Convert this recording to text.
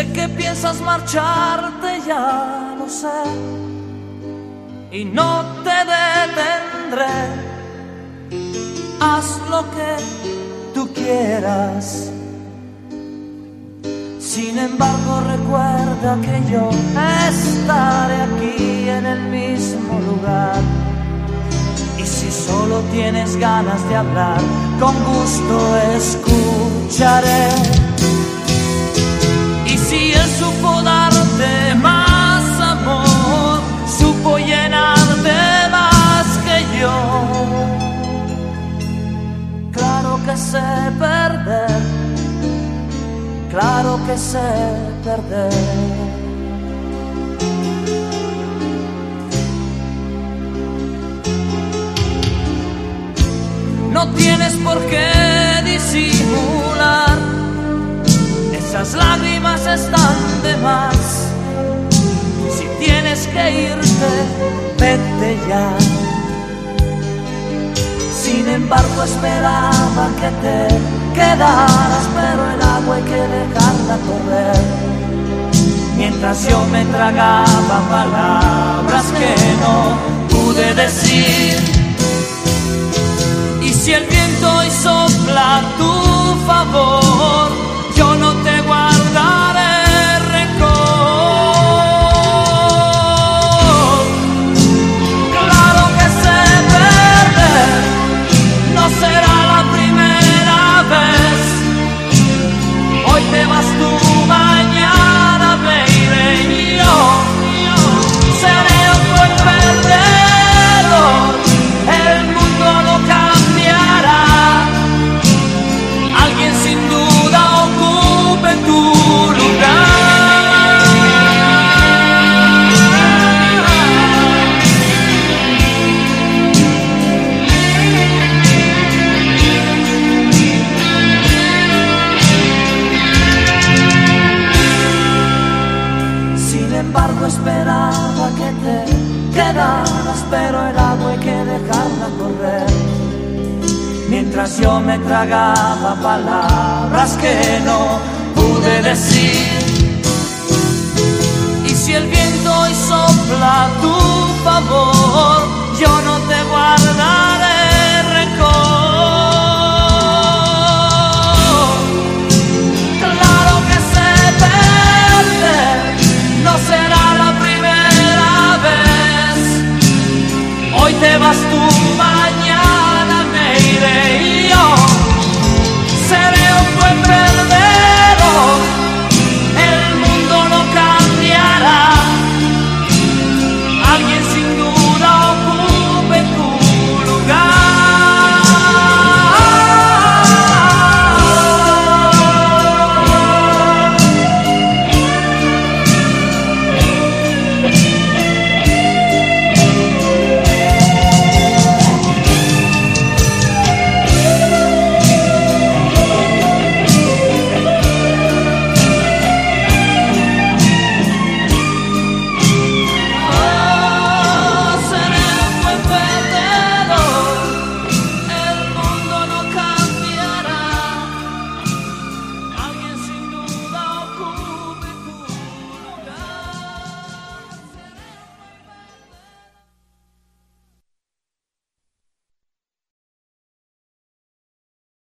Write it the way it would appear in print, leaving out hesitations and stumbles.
Sé que piensas marcharte, ya lo sé, y no te detendré. Haz lo que tú quieras. Sin embargo, recuerda que yo estaré aquí en el mismo lugar. Y si solo tienes ganas de hablar, con gusto escucharé. Y si él supo darte más amor, supo llenarte más que yo. Claro que sé perder, claro que sé perder. No tienes por qué disimular, esas lágrimas están de más. Si tienes que irte, vete ya. Sin embargo, esperaba que te quedaras, pero el agua hay que dejarla correr. Mientras yo me tragaba palabras que no pude decir. Y si el viento hoy sopla a tu favor, yo no te guardaré rencor. Claro que sé perder, no será la primera vez. Hoy te vas tú, mañana me iré yo. Seré otro el perdedor, el mundo no cambiará. Alguien sin duda ocupe tu lugar. Sin embargo, esperaba que te quedaras, pero el agua hay que dejarla correr. Mientras yo me tragaba palabras que no pude decir. Y si el viento hoy sopla a tu favor, yo no te guardaré rencor. Claro que sé perder, no será la primera vez. Hoy te vas tú, mañana me iré.